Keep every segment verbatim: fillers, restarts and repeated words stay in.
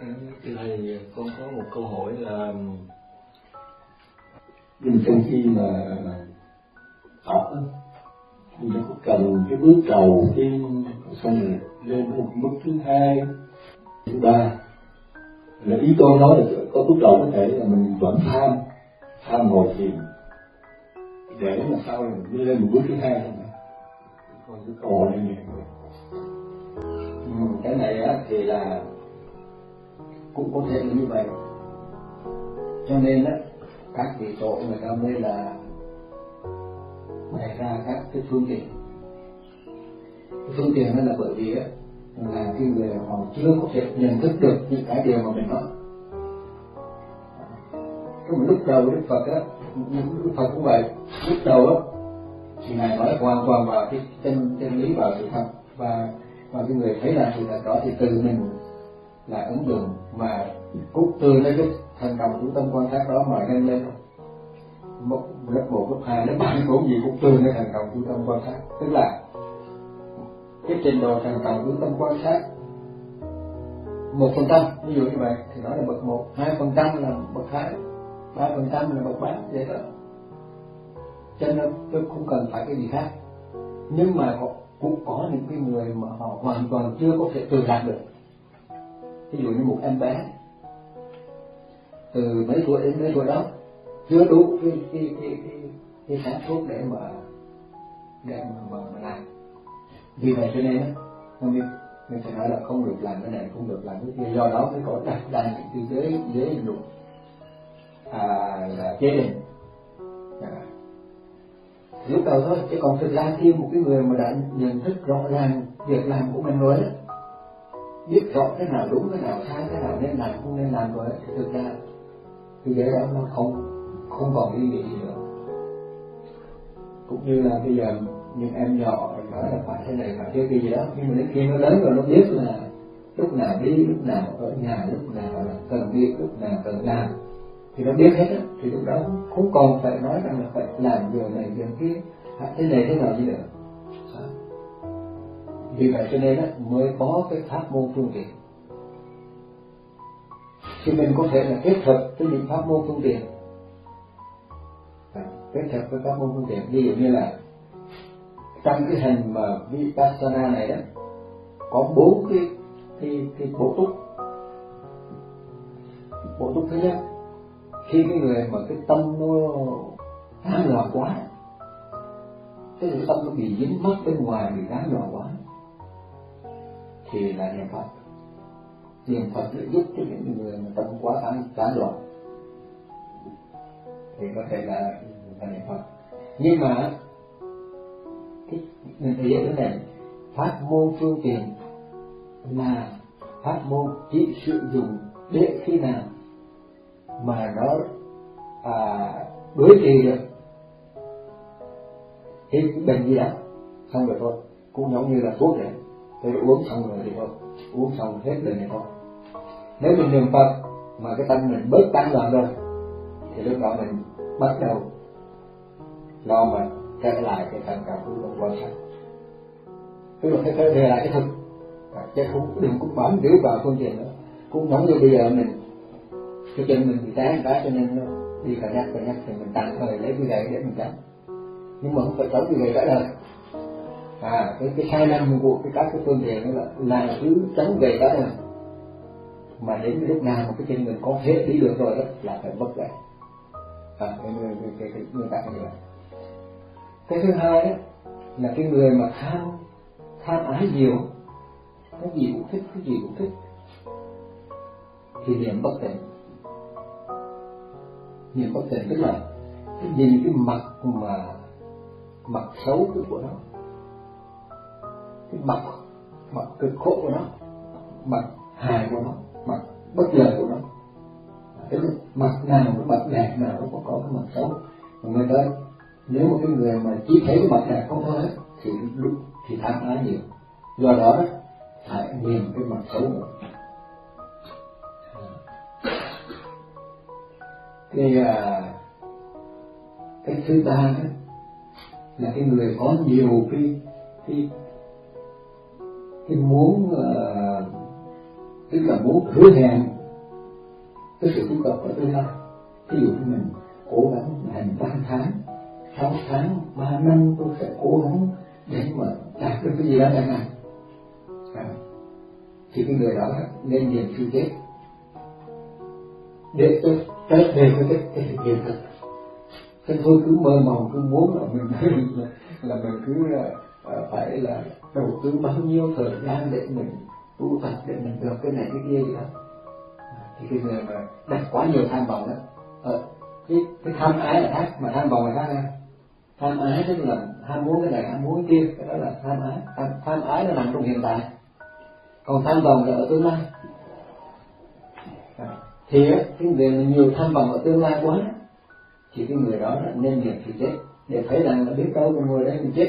Thưa thầy, con có một câu hỏi là nhưng trong khi mà học thì nó có cần cái bước đầu tiên, xong rồi lên một bước thứ hai, thứ ba. Là ý tôi nói là có bước đầu có thể là mình vẫn tham tham ngồi thiền để mà sau này mình đi lên một bước thứ hai thôi. Còn cái câu hỏi này ừ, cái này á thì là cũng có thể là như vậy. Cho nên á các vị tổ người ta mới là bày ra các cái phương tiện. Cái phương tiện đó là bởi vì á là cái người họ chưa có thể nhận thức được những cái điều mà mình nói. Cái lúc đầu Đức Phật á, Đức Phật cũng vậy. Lúc đầu á thì ngài nói hoàn toàn vào cái chân chân lý, vào sự thật, và và cái người thấy là sự thật đó thì từ mình là ấn tượng mà cũng từ lấy cái thành công của tâm quan sát đó mà lên lên một lớp một lớp hai lớp ba cũng gì cũng từ lấy thành công của tâm quan sát. Tức là cái trình độ thành công của tâm quan sát một phần trăm, ví dụ như vậy thì đó là bậc một, hai phần trăm là bậc hai, ba phần trăm là bậc ba, vậy đó. Cho nên tôi không cần phải cái gì khác. Nhưng mà họ cũng có những cái người mà họ hoàn toàn chưa có thể tự đạt được. Ví dụ như một em bé từ mấy tuổi đến mấy tuổi đó chưa đủ cái cái cái cái, cái sáng suốt để mà để mà, mà, mà làm. Vì vậy cho nên á mình mình phải nói là không được làm cái này, không được làm cái kia. Do đó mới có đặt ra những cái giới giới luật à, là chế định. À, lúc đầu thôi, chứ còn thực ra khi một cái người mà đã nhận thức rõ ràng việc làm của mình rồi đó, biết rõ cái nào đúng, cái nào sai, cái nào nên làm, không nên làm rồi, thì thực ra cái giới đó nó không không còn ý nghĩa gì nữa. Cũng như là bây giờ những em nhỏ nói là phải thế này phải thế kia gì đó, nhưng mà đến khi nó lớn rồi nó biết là lúc nào đi, lúc nào ở nhà, lúc nào là cần đi, lúc nào cần làm thì nó biết hết á, thì lúc đó không còn phải nói rằng là phải làm điều này điều kia, thế này thế nào gì nữa. Vì vậy cho nên á mới có cái pháp môn phương tiện. Thì mình có thể là kết hợp với những pháp môn phương tiện, kết hợp với pháp môn phương tiện. Ví dụ như là trong cái hình mà Vipassana này đó có bốn cái cái cái bổ túc. Bổ túc thứ nhất, khi cái người mà cái tâm nó tán loạn quá, cái tâm nó bị dính mắc bên ngoài, bị tán loạn quá, thì là niệm Phật. Niệm Phật để giúp cho những người mà tâm quá tán tán loạn thì có thể là, là niệm Phật. Nhưng mà cái mình thể hiện cái này, pháp môn phương tiện là pháp môn chỉ sử dụng để khi nào mà nó à, đối trị được cái bệnh gì đó, xong rồi thôi, cũng giống như là thuốc vậy, tôi uống xong rồi thì thôi, uống xong hết rồi này thôi. Nếu mình niệm Phật mà cái tâm mình bớt tán loạn rồi thì lúc đó mình bắt đầu lo mà trở lại cái thành cảm của tâm quan sát, tức là phải trở lại cái thực, chứ không đừng cũng bám víu vào phương tiện nữa. Cũng giống như bây giờ mình cái chân mình bị té cái cho nên nó đi cả nhắc cả nhắc thì mình tạm thời lấy cái gậy để mình chống, nhưng mà không phải chống cái gậy cả đời. À cái cái sai lầm của cái các cái phương tiện đó là là cứ chống gậy cả đời, mà đến lúc nào mà cái chân mình có thể đi được rồi đó là phải mất gậy. À cái người cái cái, cái người ta như vậy. Cái thứ hai đó, là cái người mà tham tham ái nhiều, cái gì cũng thích, cái gì cũng thích, thì niệm bất tịnh. Niệm bất tịnh tức là cái nhìn cái mặt mà mặt xấu của nó, cái mặt mặt cực khổ của nó, mặt hại của nó, mặt bất lợi của nó. Cái mặt nào cái mặt đẹp nào nó cũng có cái mặt xấu. Mà người ta nếu một cái người mà chỉ thấy cái mặt đẹp không thôi thì lúc thì tham ái nhiều. Do đó phải niệm cái mặt xấu nữa. Cái à, cái thứ ba đó là cái người có nhiều cái cái cái muốn uh, tức là muốn hứa hẹn cái sự tu tập ở tương lai. Ví dụ như mình cố gắng hành ba tháng, sáu tháng, ba năm tôi sẽ cố gắng để mà đạt được cái gì đó chẳng hạn, à, thì cái người đó nên niệm sự chết để cho trở về với cái cái thực hiện thực. Thế thôi cứ mơ mộng cứ muốn là mình là, là mình cứ uh, phải là đầu tư bao nhiêu thời gian để mình tu tập để mình được cái này cái kia gì đó, thì cái người mà đặt quá nhiều tham vọng đó, ờ, cái cái tham ái là khác mà tham vọng là khác nha. Tham ái tức là ham muốn cái này ham muốn cái kia, cái đó là tham ái. Tham, tham ái là nằm trong hiện tại, còn tham vọng là ở tương lai. À, thì á, cái người mà nhiều tham vọng ở tương lai quá thì cái người đó nên niệm sự chết để thấy rằng là biết đâu mình ngồi đây mình chết.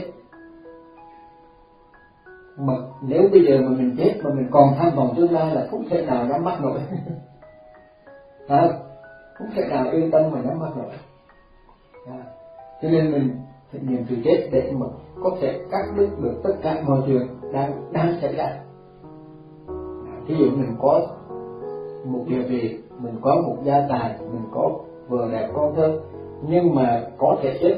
Mà nếu bây giờ mà mình chết mà mình còn tham vọng tương lai là không thể nào nhắm mắt nổi. À, không thể nào yên tâm mà nhắm mắt nổi. À, cho nên mình phải niệm sự chết để mà có thể cắt đứt được tất cả mọi chuyện đang đang xảy ra. À, ví dụ mình có một địa vị, mình có một gia tài, mình có vợ đẹp con thơ, nhưng mà có thể chết.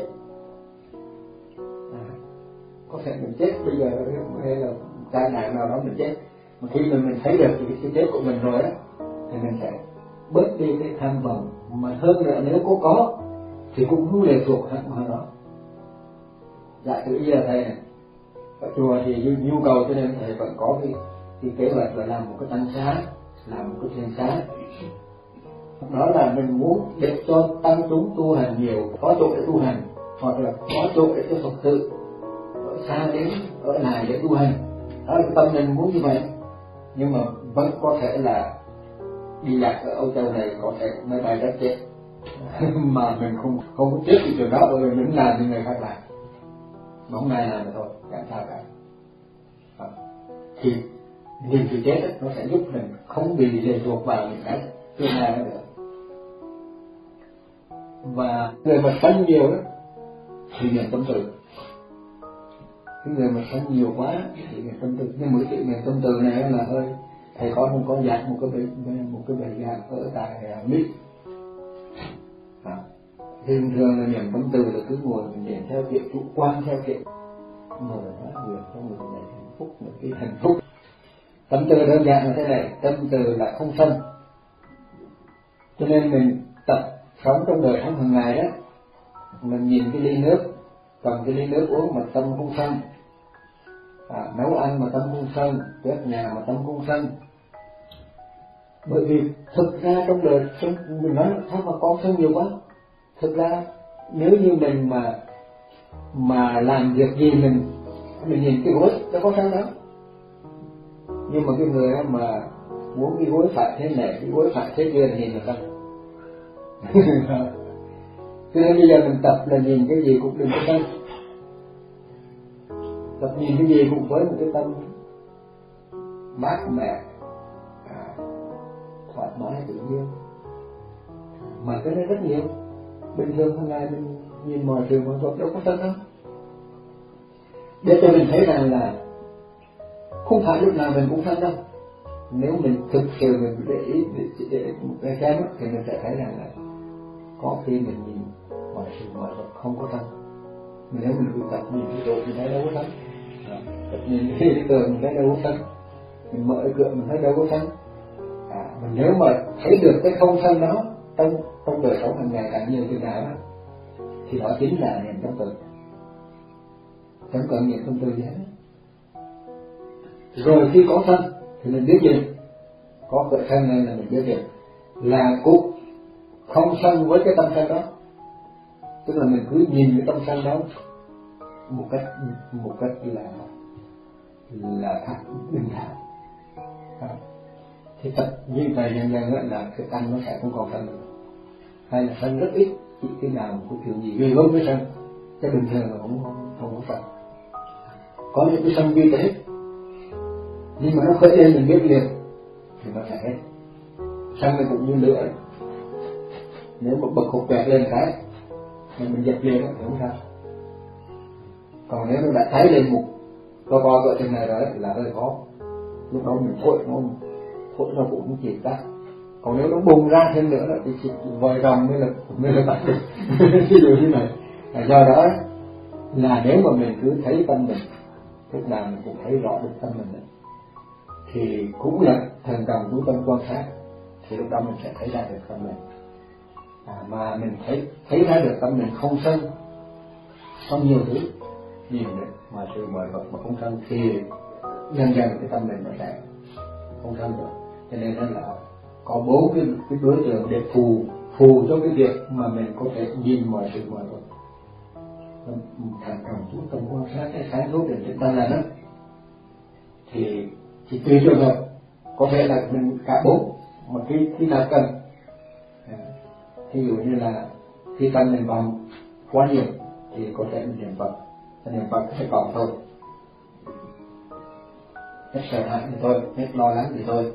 À, có thể mình chết bây giờ hay là tai nạn nào đó mình chết, mà khi mà mình thấy được cái sự chết của mình rồi đó thì mình sẽ bớt đi cái tham vọng, mà hơn nữa nếu có có thì cũng không lệ thuộc hẳn vào đó. Dạ từ giờ thầy này ở chùa thì nhu cầu cho nên thầy vẫn có cái, cái kế hoạch là làm một cái tăng xá, làm một cái thiền xá. Đó là mình muốn để cho tăng chúng tu hành nhiều, có chỗ để tu hành, hoặc là có chỗ để cho Phật tử ở xa đến ở lại để tu hành. Đó là cái tâm mình muốn như vậy. Nhưng mà vẫn có thể là đi lạc ở Âu Châu này có thể máy bay rất chết mà mình không không có chết thì trường đó rồi mình làm như người khác làm, mà hôm nay làm rồi thôi, chẳng sao cả. À, thì niệm sự chết nó sẽ giúp mình không bị lệ thuộc vào những cái tương lai nữa. Và người mà sân nhiều đó thì niệm tâm từ. Cái người mà sân nhiều quá thì niệm tâm từ. Nhưng mà cái niệm tâm từ này là hơi thầy con không có dạy một cái bài một cái bài giảng ở tại Mỹ. À, thường thường là niệm tâm từ là cứ ngồi mình niệm theo kiểu chủ quan, theo kiểu ngồi đó nguyện cho người này hạnh phúc, một cái hạnh phúc. Tâm từ đơn giản là thế này, tâm từ là không sân. Cho nên mình tập sống trong đời sống hàng ngày đó, mình nhìn cái ly nước, cầm cái ly nước uống mà tâm không sân, à, nấu ăn mà tâm không sân, quét nhà mà tâm không sân. Bởi vì thực ra trong đời sống mình nói sao mà con sân nhiều quá. Thực ra nếu như mình mà mà làm việc gì mình mình nhìn cái gối nó có sân đó, nhưng mà cái người mà muốn cái gối phải thế này, cái gối phải thế kia thì nhìn là sân. Cho nên bây giờ mình tập là nhìn cái gì cũng đừng có sân, tập nhìn cái gì cũng với một cái tâm mát mẻ, à, thoải mái tự nhiên. Mà cái này rất nhiều. Bình thường hàng ngày mình nhìn mọi sự mọi vật đâu có sân đâu. Để cho mình thấy rằng là không phải lúc nào mình cũng sân đâu. Nếu mình thực sự mình để ý để, để, để xem thì mình sẽ thấy rằng là có khi mình nhìn mọi sự mọi vật không có sân. Nếu mình cứ tập nhìn cái chỗ mình thấy đâu có sân, tập nhìn cái tường mình thấy đâu có sân, mình mở cửa mình thấy đâu có sân. À, mình nếu mà thấy được cái không sân đó trong trong đời sống hàng ngày càng nhiều chừng nào đó, thì đó chính là niệm tâm từ. Chẳng cần niệm tâm từ gì hết. Rồi khi có sân thì mình biết gì? Có khởi sân này là mình biết gì? Là cũng không sân với cái tâm sân đó. Tức là mình cứ nhìn cái tâm sân đó một cách một cách là là thật bình thản. À, thì thật như vậy dần dần là cái tâm nó sẽ không còn sân nữa. Hay là sân rất ít, chỉ khi nào một cái chuyện gì gây gớm với sân, cái bình thường là không không không có sân. Có những cái sân vi tế, nhưng mà nó khởi lên mình biết liền thì nó sẽ hết. Sân này cũng như lửa, nếu một bậc hột quẹt lên cái mà mình dập liền thì không sao. Còn nếu nó đã cháy lên một to to cỡ trên này rồi là hơi khó. Lúc đó mình thổi nó thổi nó cũng chìm tắt. Còn nếu nó bùng ra thêm nữa thì chỉ vòi rồng mới là mới là bắt được. Ví dụ như này. Do đó là nếu mà mình cứ thấy tâm mình, lúc nào mình cũng thấy rõ được tâm mình, thì cũng là thần đồng chú tâm quan sát, thì lúc đó mình sẽ thấy ra được tâm mình. À, mà mình thấy thấy ra được tâm mình không sân, không nhiều thứ nhiều nữa, mà sự mời vật mà không sân, thì dần dần cái tâm mình nó sẽ không sân được. Cho nên là có bốn cái, cái đối tượng để phù phù cho cái việc mà mình có thể nhìn mọi sự mọi vật. Thần đồng chú tâm quan sát cái sáng suốt để chúng ta là đó, thì thì tùy trường hợp có thể là mình cả bốn, mà khi khi nào cần, ví dụ như là khi tâm mình vòng quá nhiều thì có thể mình niệm Phật, niệm Phật sẽ còn thôi, hết sợ hãi thì thôi, hết lo lắng thì thôi.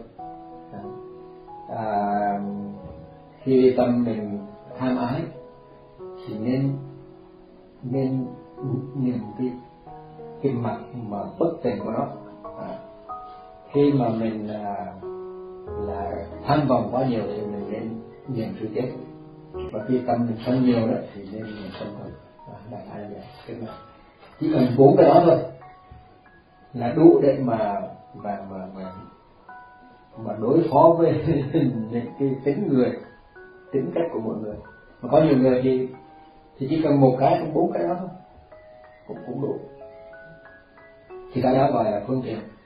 À, khi tâm mình tham ái thì nên nên nhìn cái cái mặt mà bất tỉnh của nó. À, khi mà mình là, là tham vọng quá nhiều thì mình nên nhìn sự chết, và khi tâm mình sân nhiều đó thì nên nhìn sân thôi. À, đại ai vậy? Cái này chỉ cần bốn cái đó thôi là đủ để mà mà mà mà mà đối phó với những cái tính người, tính cách của mọi người. Mà có nhiều người thì thì chỉ cần một cái, bốn cái đó thôi cũng cũng đủ. Thì cái đó gọi là phương tiện.